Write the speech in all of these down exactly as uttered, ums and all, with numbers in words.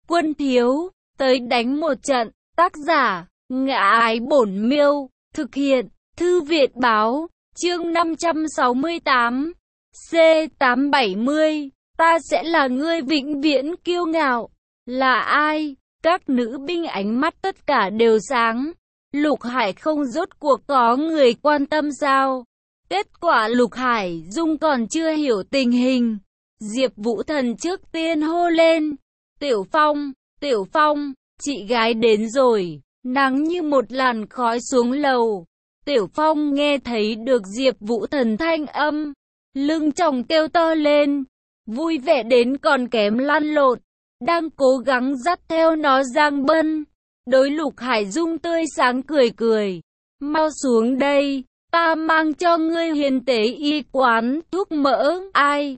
Quân thiếu, tới đánh một trận. Tác giả, Ngã Ái Bổn Miêu. Thực hiện, Thư Viện Báo. Chương năm trăm sáu mươi tám. C tám bảy mươi. Ta sẽ là ngươi vĩnh viễn kiêu ngạo. Là ai? Các nữ binh ánh mắt tất cả đều sáng. Lục Hải không rốt cuộc có người quan tâm sao? Kết quả Lục Hải Dung còn chưa hiểu tình hình. Diệp Vũ Thần trước tiên hô lên. Tiểu Phong, Tiểu Phong, chị gái đến rồi. Nắng như một làn khói xuống lầu. Tiểu Phong nghe thấy được Diệp Vũ Thần thanh âm. Lưng chồng kêu to lên. Vui vẻ đến còn kém lăn lộn. Đang cố gắng dắt theo nó Giang Bân. Đối Lục Hải Dung tươi sáng cười cười. Mau xuống đây. Ta mang cho ngươi Hiền Tế Y quán thuốc mỡ. Ai?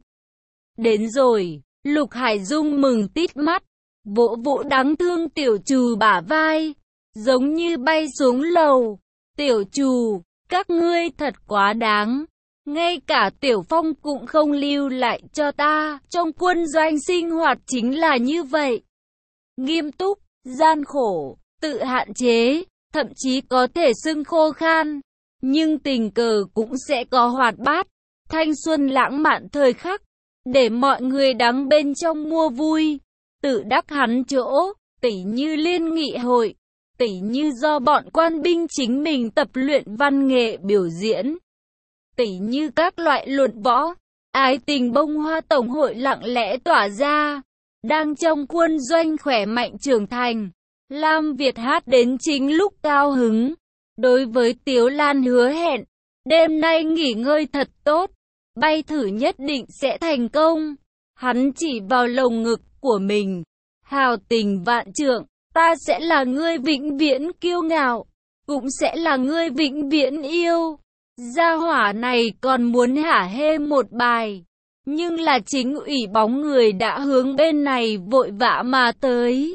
Đến rồi. Lục Hải Dung mừng tít mắt. Vỗ vỗ đáng thương Tiểu Trù bả vai. Giống như bay xuống lầu. Tiểu Trù, các ngươi thật quá đáng. Ngay cả Tiểu Phong cũng không lưu lại cho ta. Trong quân doanh sinh hoạt chính là như vậy. Nghiêm túc, gian khổ, tự hạn chế, thậm chí có thể xưng khô khan. Nhưng tình cờ cũng sẽ có hoạt bát, thanh xuân lãng mạn thời khắc. Để mọi người đắng bên trong mua vui. Tự đắc hắn chỗ, tỉ như liên nghị hội. Tỉ như do bọn quan binh chính mình tập luyện văn nghệ biểu diễn. Tỉ như các loại luận võ, ái tình bông hoa tổng hội lặng lẽ tỏa ra. Đang trong quân doanh khỏe mạnh trưởng thành. Lam Việt hát đến chính lúc cao hứng. Đối với Tiếu Lan hứa hẹn, đêm nay nghỉ ngơi thật tốt. Bay thử nhất định sẽ thành công. Hắn chỉ vào lồng ngực của mình. Hào tình vạn trượng. Ta sẽ là ngươi vĩnh viễn kiêu ngạo. Cũng sẽ là ngươi vĩnh viễn yêu. Gia hỏa này còn muốn hả hê một bài. Nhưng là chính ủy bóng người đã hướng bên này vội vã mà tới.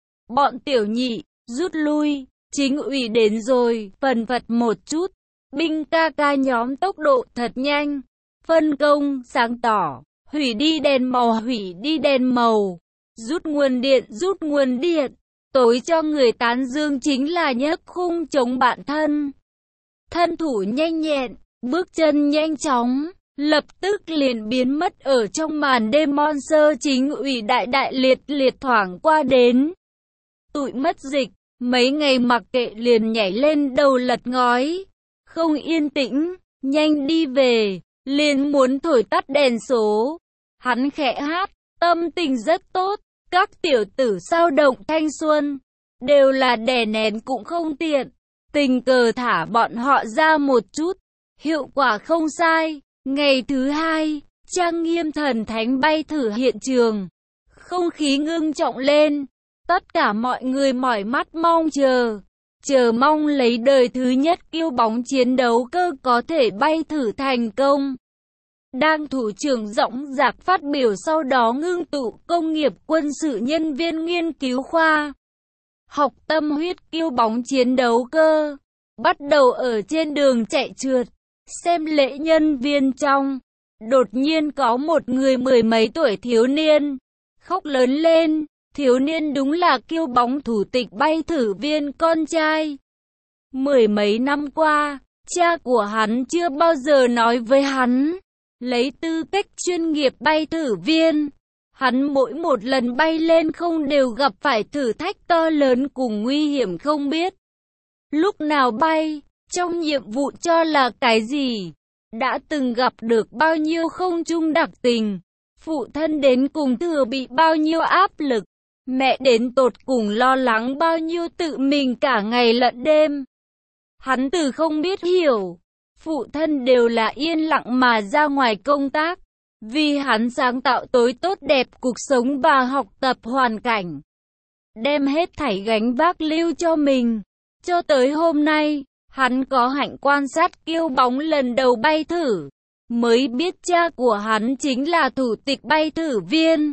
Bọn tiểu nhị, rút lui. Chính ủy đến rồi, phần phật một chút. Binh ca ca nhóm tốc độ thật nhanh. Phân công, sáng tỏ. Hủy đi đèn màu, hủy đi đèn màu. Rút nguồn điện, rút nguồn điện. Tối cho người tán dương chính là nhấc khung chống bản thân. Thân thủ nhanh nhẹn, bước chân nhanh chóng, lập tức liền biến mất ở trong màn đêm. Monster chính ủy đại đại liệt liệt thoảng qua đến. Tụi mất dịch, mấy ngày mặc kệ liền nhảy lên đầu lật ngói. Không yên tĩnh, nhanh đi về, liền muốn thổi tắt đèn số. Hắn khẽ hát, tâm tình rất tốt. Các tiểu tử sao động thanh xuân, đều là đè nén cũng không tiện. Tình cờ thả bọn họ ra một chút, hiệu quả không sai. Ngày thứ hai, trang nghiêm thần thánh bay thử hiện trường. Không khí ngưng trọng lên, tất cả mọi người mỏi mắt mong chờ. Chờ mong lấy đời thứ nhất kiêu bóng chiến đấu cơ có thể bay thử thành công. Đang thủ trưởng dõng dạc phát biểu sau đó ngưng tụ công nghiệp quân sự nhân viên nghiên cứu khoa. Học tâm huyết kiêu bóng chiến đấu cơ. Bắt đầu ở trên đường chạy trượt. Xem lễ nhân viên trong. Đột nhiên có một người mười mấy tuổi thiếu niên. Khóc lớn lên. Thiếu niên đúng là kiêu bóng thủ tịch bay thử viên con trai. Mười mấy năm qua, cha của hắn chưa bao giờ nói với hắn. Lấy tư cách chuyên nghiệp bay thử viên, hắn mỗi một lần bay lên không đều gặp phải thử thách to lớn cùng nguy hiểm không biết. Lúc nào bay, trong nhiệm vụ cho là cái gì, đã từng gặp được bao nhiêu không chung đặc tình, phụ thân đến cùng thừa bị bao nhiêu áp lực, mẹ đến tột cùng lo lắng bao nhiêu tự mình cả ngày lẫn đêm. Hắn từ không biết hiểu. Phụ thân đều là yên lặng mà ra ngoài công tác, vì hắn sáng tạo tối tốt đẹp cuộc sống và học tập hoàn cảnh. Đem hết thảy gánh vác lưu cho mình. Cho tới hôm nay, hắn có hạnh quan sát kiêu bóng lần đầu bay thử, mới biết cha của hắn chính là thủ tịch bay thử viên.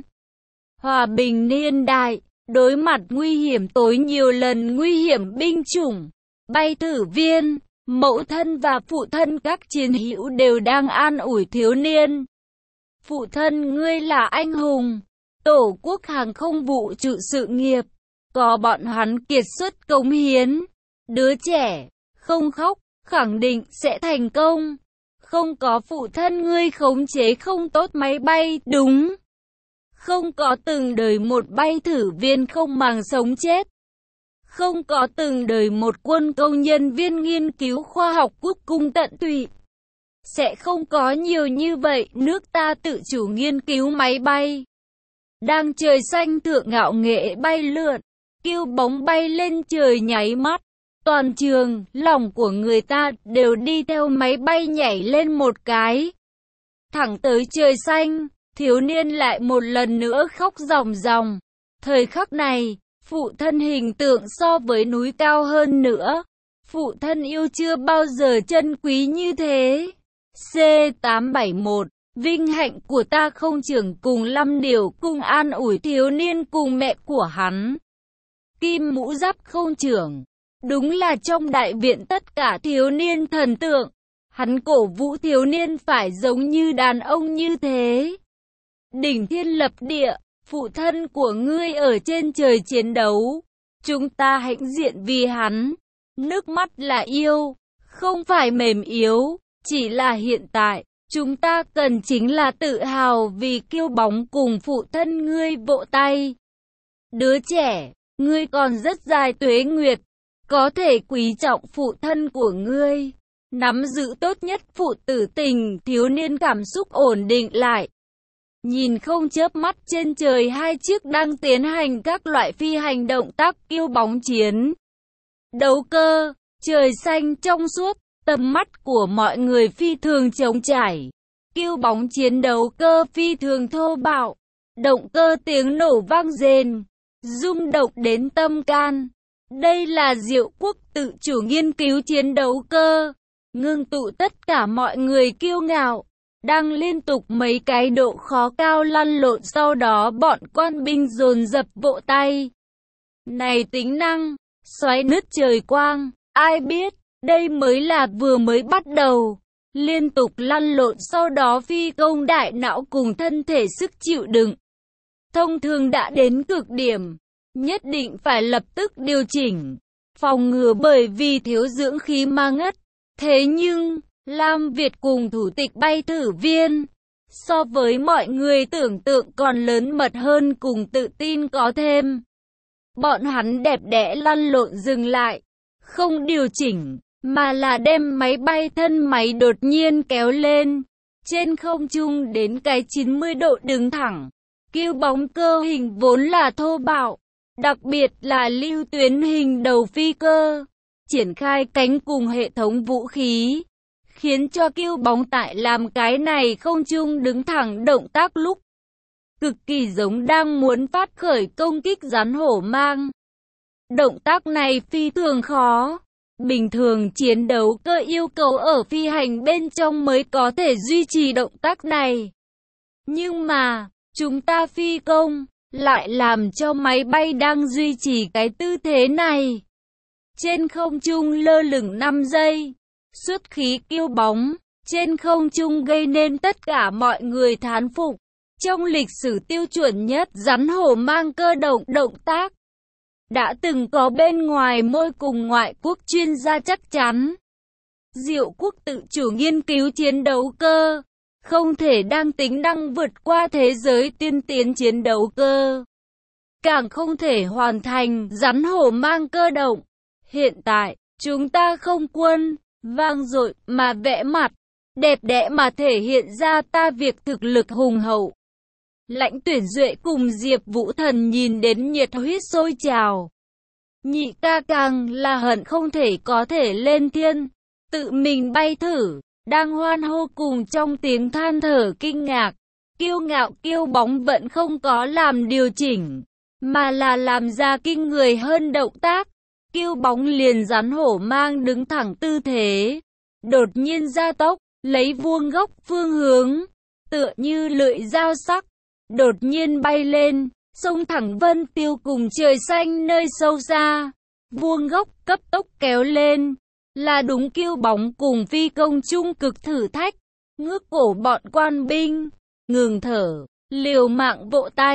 Hòa bình niên đại, đối mặt nguy hiểm tối nhiều lần nguy hiểm binh chủng, bay thử viên, mẫu thân và phụ thân các chiến hữu đều đang an ủi thiếu niên. Phụ thân ngươi là anh hùng, Tổ quốc hàng không vũ trụ sự nghiệp, có bọn hắn kiệt xuất cống hiến. Đứa trẻ, không khóc, khẳng định sẽ thành công. Không có phụ thân ngươi khống chế không tốt máy bay, đúng. Không có từng đời một bay thử viên không màng sống chết. Không có từng đời một quân công nhân viên nghiên cứu khoa học quốc cung tận tụy. Sẽ không có nhiều như vậy nước ta tự chủ nghiên cứu máy bay. Đang trời xanh thượng ngạo nghệ bay lượn, kiêu bóng bay lên trời nháy mắt. Toàn trường, lòng của người ta đều đi theo máy bay nhảy lên một cái. Thẳng tới trời xanh, thiếu niên lại một lần nữa khóc ròng ròng. Thời khắc này, phụ thân hình tượng so với núi cao hơn nữa. Phụ thân yêu chưa bao giờ trân quý như thế. C tám bảy mốt Vinh hạnh của ta không trưởng cùng Lâm Điều cùng an ủi thiếu niên cùng mẹ của hắn. Kim mũ giáp không trưởng. Đúng là trong đại viện tất cả thiếu niên thần tượng. Hắn cổ vũ thiếu niên phải giống như đàn ông như thế. Đỉnh thiên lập địa, phụ thân của ngươi ở trên trời chiến đấu. Chúng ta hãnh diện vì hắn. Nước mắt là yêu, không phải mềm yếu, chỉ là hiện tại. Chúng ta cần chính là tự hào vì kiêu bóng cùng phụ thân ngươi vỗ tay. Đứa trẻ, ngươi còn rất dài tuế nguyệt, có thể quý trọng phụ thân của ngươi. Nắm giữ tốt nhất phụ tử tình, thiếu niên cảm xúc ổn định lại. Nhìn không chớp mắt trên trời hai chiếc đang tiến hành các loại phi hành động tác kiêu bóng chiến. Đấu cơ, trời xanh trong suốt. Tầm mắt của mọi người phi thường trống trải. Kiêu bóng chiến đấu cơ phi thường thô bạo. Động cơ tiếng nổ vang rền, rung động đến tâm can. Đây là Diệu Quốc tự chủ nghiên cứu chiến đấu cơ. Ngưng tụ tất cả mọi người kiêu ngạo. Đang liên tục mấy cái độ khó cao lăn lộn, sau đó bọn quan binh dồn dập vỗ tay. Này tính năng, xoáy nứt trời quang, ai biết. Đây mới là vừa mới bắt đầu. Liên tục lăn lộn, sau đó phi công đại não cùng thân thể sức chịu đựng thông thường đã đến cực điểm. Nhất định phải lập tức điều chỉnh, phòng ngừa bởi vì thiếu dưỡng khí mà ngất. Thế nhưng, Lam Việt cùng thủ tịch bay thử viên, so với mọi người tưởng tượng còn lớn mật hơn cùng tự tin có thêm. Bọn hắn đẹp đẽ lăn lộn dừng lại, không điều chỉnh, mà là đem máy bay thân máy đột nhiên kéo lên, trên không trung đến cái chín mươi độ đứng thẳng. Kiêu bóng cơ hình vốn là thô bạo, đặc biệt là lưu tuyến hình đầu phi cơ, triển khai cánh cùng hệ thống vũ khí, khiến cho kiêu bóng tại làm cái này không trung đứng thẳng động tác lúc cực kỳ giống đang muốn phát khởi công kích rắn hổ mang. Động tác này phi thường khó. Bình thường chiến đấu cơ yêu cầu ở phi hành bên trong mới có thể duy trì động tác này. Nhưng mà, chúng ta phi công, lại làm cho máy bay đang duy trì cái tư thế này. Trên không trung lơ lửng năm giây, xuất khí kiêu bóng, trên không trung gây nên tất cả mọi người thán phục. Trong lịch sử tiêu chuẩn nhất rắn hổ mang cơ động động tác, đã từng có bên ngoài môi cùng ngoại quốc chuyên gia chắc chắn. Diệu Quốc tự chủ nghiên cứu chiến đấu cơ, không thể đang tính năng vượt qua thế giới tiên tiến chiến đấu cơ. Càng không thể hoàn thành rắn hổ mang cơ động. Hiện tại, chúng ta không quân, vang dội mà vẽ mặt, đẹp đẽ mà thể hiện ra ta việc thực lực hùng hậu. Lãnh Tuyển Duệ cùng Diệp Vũ Thần nhìn đến nhiệt huyết sôi trào. Nhị ca càng là hận không thể có thể lên thiên, tự mình bay thử, đang hoan hô cùng trong tiếng than thở kinh ngạc. Kiêu ngạo kiêu bóng vẫn không có làm điều chỉnh, mà là làm ra kinh người hơn động tác. Kiêu bóng liền rắn hổ mang đứng thẳng tư thế, đột nhiên gia tốc, lấy vuông góc phương hướng, tựa như lưỡi dao sắc, đột nhiên bay lên, xông thẳng vân tiêu cùng trời xanh nơi sâu xa. Vuông góc cấp tốc kéo lên, là đúng kiêu bóng cùng phi công trung cực thử thách. Ngước cổ bọn quan binh, ngừng thở, liều mạng vỗ tay,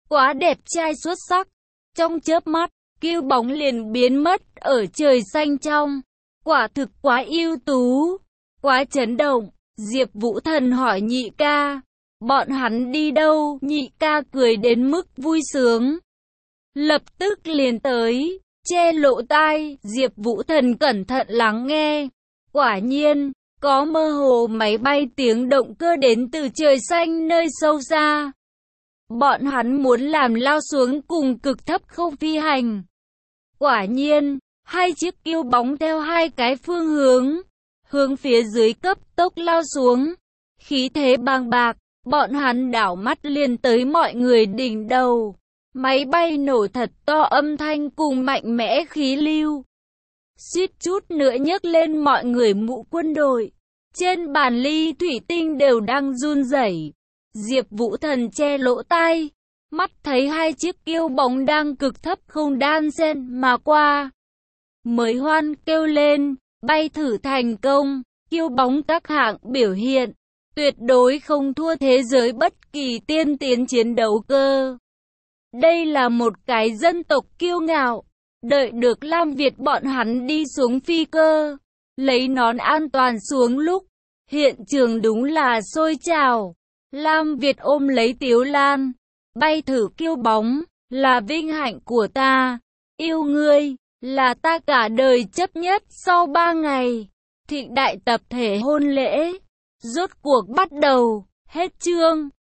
quá đẹp trai xuất sắc. Trong chớp mắt, Kiêu Bóng liền biến mất ở trời xanh trong. Quả thực quá ưu tú, quá chấn động. Diệp Vũ Thần hỏi nhị ca, bọn hắn đi đâu? Nhị ca cười đến mức vui sướng, lập tức liền tới, che lỗ tai. Diệp Vũ Thần cẩn thận lắng nghe. Quả nhiên, có mơ hồ máy bay tiếng động cơ đến từ trời xanh nơi sâu xa. Bọn hắn muốn làm lao xuống cùng cực thấp không phi hành. Quả nhiên, hai chiếc Kiêu Bóng theo hai cái phương hướng, hướng phía dưới cấp tốc lao xuống. Khí thế bàng bạc, bọn hắn đảo mắt liền tới mọi người đỉnh đầu. Máy bay nổ thật to, âm thanh cùng mạnh mẽ khí lưu, suýt chút nữa nhấc lên mọi người mũ quân đội. Trên bàn ly thủy tinh đều đang run rẩy. Diệp Vũ Thần che lỗ tai, mắt thấy hai chiếc Kiêu Bóng đang cực thấp không đan xen mà qua, mới hoan kêu lên, bay thử thành công. Kiêu Bóng các hạng biểu hiện tuyệt đối không thua thế giới bất kỳ tiên tiến chiến đấu cơ. Đây là một cái dân tộc kiêu ngạo. Đợi được Lam Việt bọn hắn đi xuống phi cơ, lấy nón an toàn xuống lúc, hiện trường đúng là sôi trào. Lam Việt ôm lấy Tiếu Lan, bay thử Kiêu Bóng, là vinh hạnh của ta. Yêu ngươi, là ta cả đời chấp nhất. Sau ba ngày, thịnh đại tập thể hôn lễ rốt cuộc bắt đầu. Hết chương.